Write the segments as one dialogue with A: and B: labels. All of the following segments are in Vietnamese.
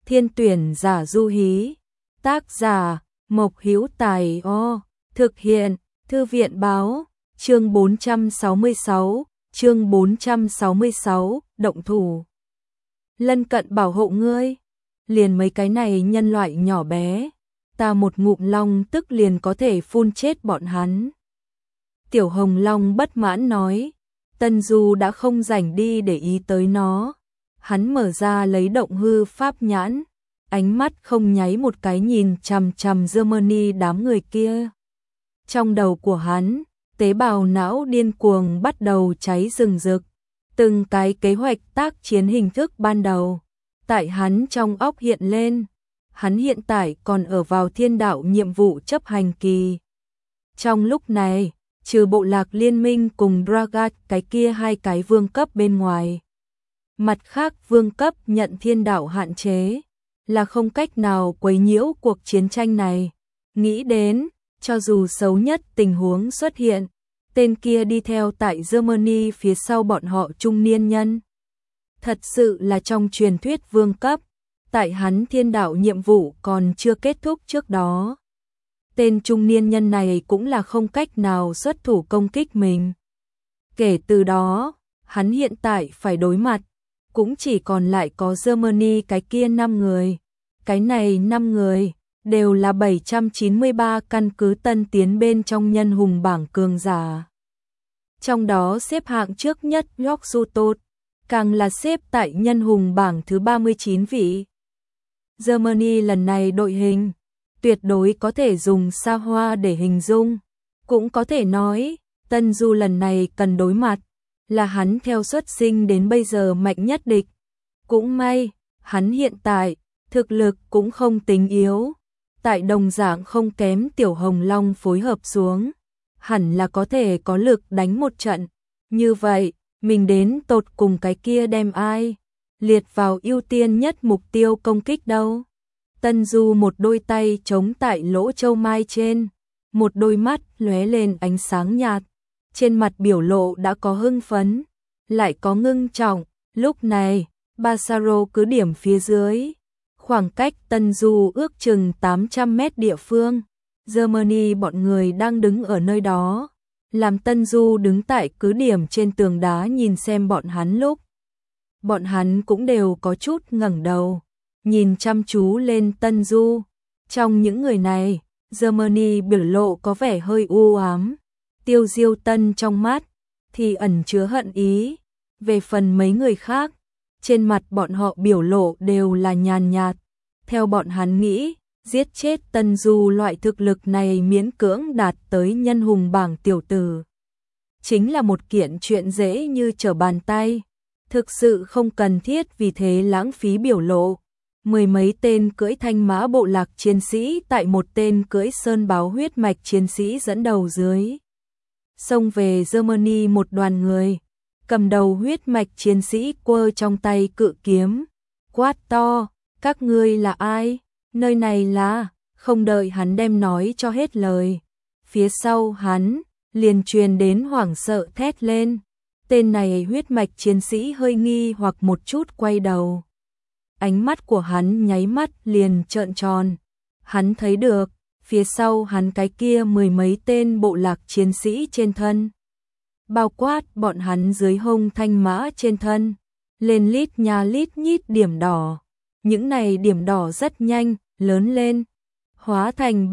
A: Thiên tuyển giả Du Hí. Tác giả Mộc Hữu Tài. Thực hiện Thư viện báo. Chương 466, động thủ. Lân cận bảo hộ ngươi. Liền mấy cái này nhân loại nhỏ bé, ta một ngụm long tức liền có thể phun chết bọn hắn. Tiểu Hồng Long bất mãn nói, Tân Du đã không rảnh đi để ý tới nó. Hắn mở ra lấy động hư pháp nhãn, ánh mắt không nháy một cái nhìn chằm chằm Germany đám người kia. Trong đầu của hắn, tế bào não điên cuồng bắt đầu cháy rừng rực, từng cái kế hoạch tác chiến hình thức ban đầu tại hắn trong óc hiện lên. Hắn hiện tại còn ở vào thiên đạo nhiệm vụ chấp hành kỳ. Trong lúc này, trừ bộ lạc liên minh cùng Dragat cái kia hai cái vương cấp bên ngoài, mặt khác vương cấp nhận thiên đạo hạn chế, là không cách nào quấy nhiễu cuộc chiến tranh này. Nghĩ đến, cho dù xấu nhất tình huống xuất hiện, tên kia đi theo tại Germany phía sau bọn họ trung niên nhân, thật sự là trong truyền thuyết vương cấp, tại hắn thiên đạo nhiệm vụ còn chưa kết thúc trước đó. Tên trung niên nhân này cũng là không cách nào xuất thủ công kích mình. Kể từ đó, hắn hiện tại phải đối mặt, cũng chỉ còn lại có Germany cái kia 5 người. Cái này 5 người, đều là 793 căn cứ tân tiến bên trong nhân hùng bảng cường giả. Trong đó xếp hạng trước nhất Yorksutot, càng là xếp tại nhân hùng bảng thứ 39 vị. Germany lần này đội hình, tuyệt đối có thể dùng xa hoa để hình dung. Cũng có thể nói, Tân Du lần này cần đối mặt, là hắn theo xuất sinh đến bây giờ mạnh nhất địch. Cũng may, hắn hiện tại, thực lực cũng không tính yếu. Tại đồng dạng không kém Tiểu Hồng Long phối hợp xuống, hẳn là có thể có lực đánh một trận. Như vậy, mình đến tột cùng cái kia đem ai liệt vào ưu tiên nhất mục tiêu công kích đâu. Tân Du một đôi tay chống tại lỗ châu mai trên, một đôi mắt lóe lên ánh sáng nhạt, trên mặt biểu lộ đã có hưng phấn, lại có ngưng trọng. Lúc này, Basaro cứ điểm phía dưới, khoảng cách Tân Du ước chừng 800 mét địa phương, Germany bọn người đang đứng ở nơi đó, làm Tân Du đứng tại cứ điểm trên tường đá nhìn xem bọn hắn lúc. Bọn hắn cũng đều có chút ngẩng đầu, nhìn chăm chú lên Tân Du. Trong những người này, Germany biểu lộ có vẻ hơi u ám, Tiêu Diêu Tân trong mắt thì ẩn chứa hận ý. Về phần mấy người khác, trên mặt bọn họ biểu lộ đều là nhàn nhạt. Theo bọn hắn nghĩ, giết chết Tân Du loại thực lực này miễn cưỡng đạt tới nhân hùng bảng tiểu tử, chính là một kiện chuyện dễ như trở bàn tay. Thực sự không cần thiết vì thế lãng phí biểu lộ. Mười mấy tên cưỡi thanh mã bộ lạc chiến sĩ tại một tên cưỡi sơn báo huyết mạch chiến sĩ dẫn đầu dưới, xông về Germany một đoàn người. Cầm đầu huyết mạch chiến sĩ quơ trong tay cự kiếm, quát to, các ngươi là ai? Nơi này là... Không đợi hắn đem nói cho hết lời, phía sau hắn liền truyền đến hoảng sợ thét lên. Tên này huyết mạch chiến sĩ hơi nghi hoặc một chút quay đầu. Ánh mắt của hắn nháy mắt liền trợn tròn. Hắn thấy được, phía sau hắn cái kia mười mấy tên bộ lạc chiến sĩ trên thân, bao quát bọn hắn dưới hông thanh mã trên thân, lên lít nha lít nhít điểm đỏ. Những này điểm đỏ rất nhanh, lớn lên, hóa thành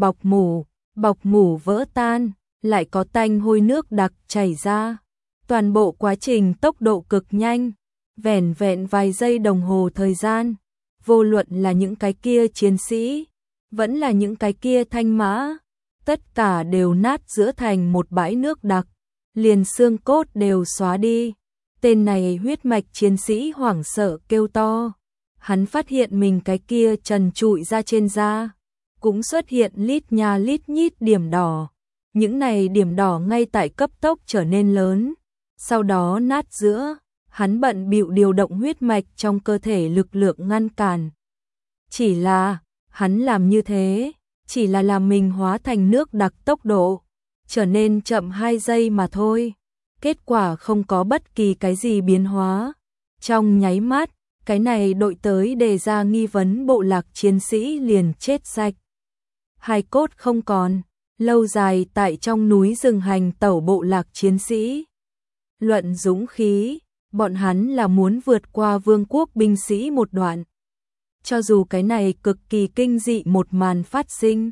A: bọc mủ vỡ tan, lại có tanh hôi nước đặc chảy ra. Toàn bộ quá trình tốc độ cực nhanh, vẻn vẹn vài giây đồng hồ thời gian, vô luận là những cái kia chiến sĩ, vẫn là những cái kia thanh mã, tất cả đều nát giữa thành một bãi nước đặc, liền xương cốt đều xóa đi. Tên này huyết mạch chiến sĩ hoảng sợ kêu to. Hắn phát hiện mình cái kia trần trụi ra trên da, cũng xuất hiện lít nha lít nhít điểm đỏ. Những này điểm đỏ ngay tại cấp tốc trở nên lớn, sau đó nát giữa. Hắn bận bịu điều động huyết mạch trong cơ thể lực lượng ngăn cản. Chỉ là, hắn làm như thế, chỉ là làm mình hóa thành nước đặc tốc độ trở nên chậm 2 giây mà thôi. Kết quả không có bất kỳ cái gì biến hóa. Trong nháy mắt, cái này đội tới đề ra nghi vấn bộ lạc chiến sĩ liền chết sạch. Hài cốt không còn, lâu dài tại trong núi rừng hành tẩu bộ lạc chiến sĩ. Luận dũng khí, bọn hắn là muốn vượt qua vương quốc binh sĩ một đoạn. Cho dù cái này cực kỳ kinh dị một màn phát sinh,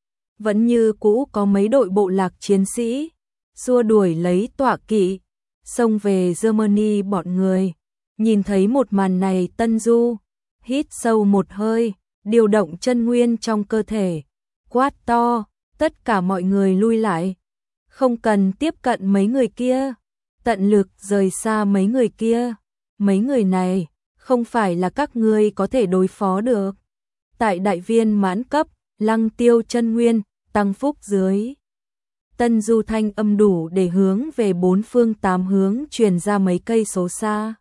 A: vẫn như cũ có mấy đội bộ lạc chiến sĩ xua đuổi lấy tọa kỵ, xông về Germany bọn người. Nhìn thấy một màn này, Tân Du hít sâu một hơi, điều động chân nguyên trong cơ thể, quát to, tất cả mọi người lui lại, không cần tiếp cận mấy người kia, tận lực rời xa mấy người kia, mấy người này không phải là các ngươi có thể đối phó được. Tại đại viên mãn cấp, Lăng Tiêu chân nguyên tăng phúc dưới, Tân Du thanh âm đủ để hướng về bốn phương tám hướng truyền ra mấy cây số xa.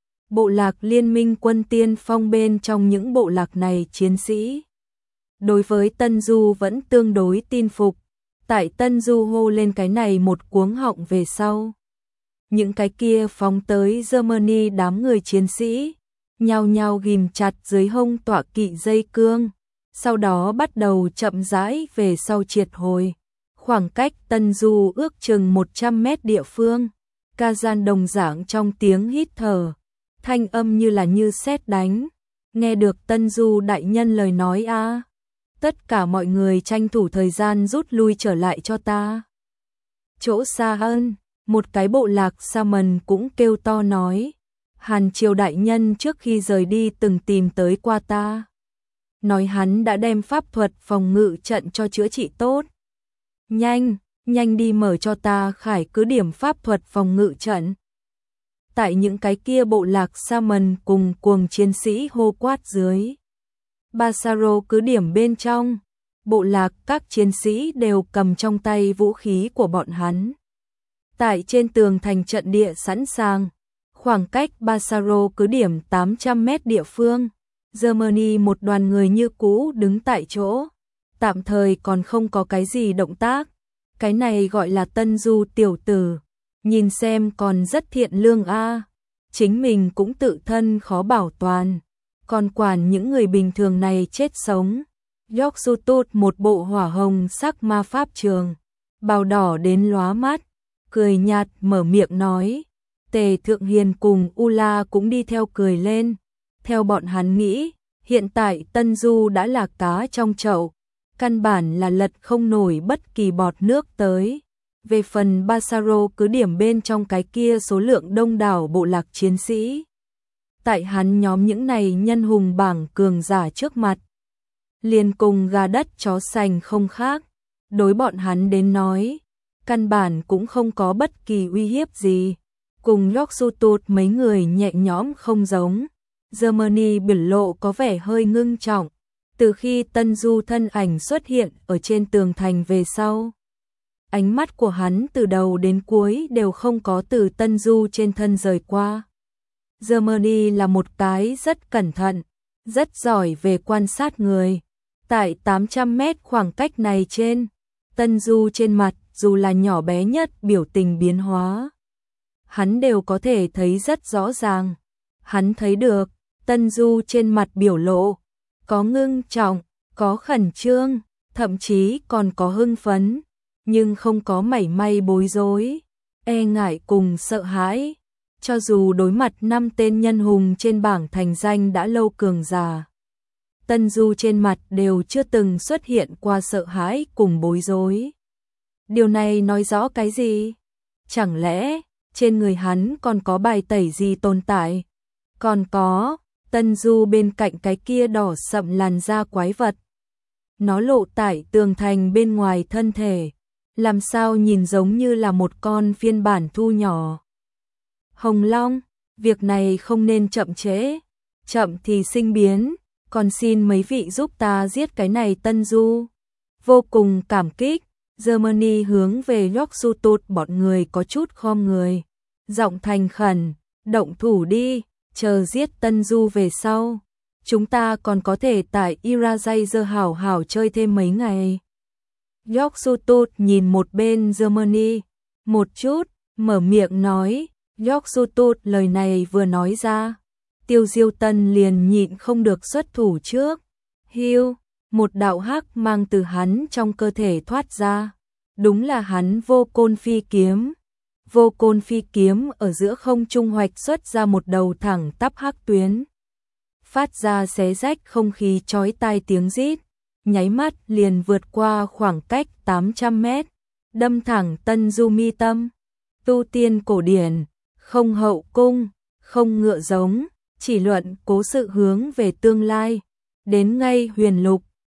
A: Bộ lạc liên minh quân tiên phong bên trong những bộ lạc này chiến sĩ, đối với Tân Du vẫn tương đối tin phục. Tại Tân Du hô lên cái này một cuống họng về sau, những cái kia phóng tới Germany đám người chiến sĩ nhao nhao ghim chặt dưới hông tọa kỵ dây cương, sau đó bắt đầu chậm rãi về sau triệt hồi. Khoảng cách Tân Du ước chừng 100 mét địa phương, Kazan đồng dạng trong tiếng hít thở, thanh âm như là như sét đánh. Nghe được Tân Du đại nhân lời nói a, tất cả mọi người tranh thủ thời gian rút lui trở lại cho ta. Chỗ xa hơn, một cái bộ lạc Salmon cũng kêu to nói, Hàn Triều đại nhân trước khi rời đi từng tìm tới qua ta, nói hắn đã đem pháp thuật phòng ngự trận cho chữa trị tốt. Nhanh, nhanh đi mở cho ta khải cứ điểm pháp thuật phòng ngự trận. Tại những cái kia bộ lạc Salmon cùng cuồng chiến sĩ hô quát dưới, Basaro cứ điểm bên trong, bộ lạc các chiến sĩ đều cầm trong tay vũ khí của bọn hắn. Tại trên tường thành trận địa sẵn sàng, khoảng cách Basaro cứ điểm 800 mét địa phương, Germany một đoàn người như cũ đứng tại chỗ, tạm thời còn không có cái gì động tác. Cái này gọi là Tân Du tiểu tử, nhìn xem còn rất thiện lương a, chính mình cũng tự thân khó bảo toàn, còn quản những người bình thường này chết sống. Yoksutut một bộ hỏa hồng sắc ma pháp trường, bào đỏ đến lóa mắt, cười nhạt mở miệng nói. Tề Thượng Hiền cùng Ula cũng đi theo cười lên. Theo bọn hắn nghĩ, hiện tại Tân Du đã là cá trong chậu, căn bản là lật không nổi bất kỳ bọt nước tới. Về phần Basaro cứ điểm bên trong cái kia số lượng đông đảo bộ lạc chiến sĩ, tại hắn nhóm những này nhân hùng bảng cường giả trước mặt, liền cùng gà đất chó sành không khác. Đối bọn hắn đến nói, căn bản cũng không có bất kỳ uy hiếp gì. Cùng Yoksutut mấy người nhẹ nhõm không giống. Germany biểu lộ có vẻ hơi ngưng trọng. Từ khi Tân Du thân ảnh xuất hiện ở trên tường thành về sau, ánh mắt của hắn từ đầu đến cuối đều không có từ Tân Du trên thân rời qua. Germany là một cái rất cẩn thận, rất giỏi về quan sát người. Tại 800 mét khoảng cách này trên, Tân Du trên mặt dù là nhỏ bé nhất biểu tình biến hóa, hắn đều có thể thấy rất rõ ràng. Hắn thấy được Tân Du trên mặt biểu lộ, có ngưng trọng, có khẩn trương, thậm chí còn có hưng phấn, nhưng không có mảy may bối rối, e ngại cùng sợ hãi. Cho dù đối mặt 5 tên nhân hùng trên bảng thành danh đã lâu cường giả, Tân Du trên mặt đều chưa từng xuất hiện qua sợ hãi cùng bối rối. Điều này nói rõ cái gì? Chẳng lẽ trên người hắn còn có bài tẩy gì tồn tại? Còn có, Tân Du bên cạnh cái kia đỏ sậm làn da quái vật, nó lộ tại tường thành bên ngoài thân thể, làm sao nhìn giống như là một con phiên bản thu nhỏ. Hồng Long, việc này không nên chậm trễ, chậm thì sinh biến, còn xin mấy vị giúp ta giết cái này Tân Du. Vô cùng cảm kích, Germany hướng về Yoksutut bọn người có chút khom người, giọng thành khẩn, động thủ đi, chờ giết Tân Du về sau, chúng ta còn có thể tại Irajazer hảo hảo chơi thêm mấy ngày. Yoksutut nhìn một bên Germany một chút, mở miệng nói. Yoksutut lời này vừa nói ra, Tiêu Diêu Tân liền nhịn không được xuất thủ trước. Hưu, một đạo hắc mang từ hắn trong cơ thể thoát ra. Đúng là hắn Vô Côn Phi kiếm. Vô Côn Phi kiếm ở giữa không trung hoạch xuất ra một đầu thẳng tắp hắc tuyến. Phát ra xé rách không khí chói tai tiếng rít, nháy mắt liền vượt qua khoảng cách 800 mét, đâm thẳng Tân Du mi tâm. Tu tiên cổ điển, không hậu cung, không ngựa giống, chỉ luận cố sự hướng về tương lai. Đến ngay huyền lục,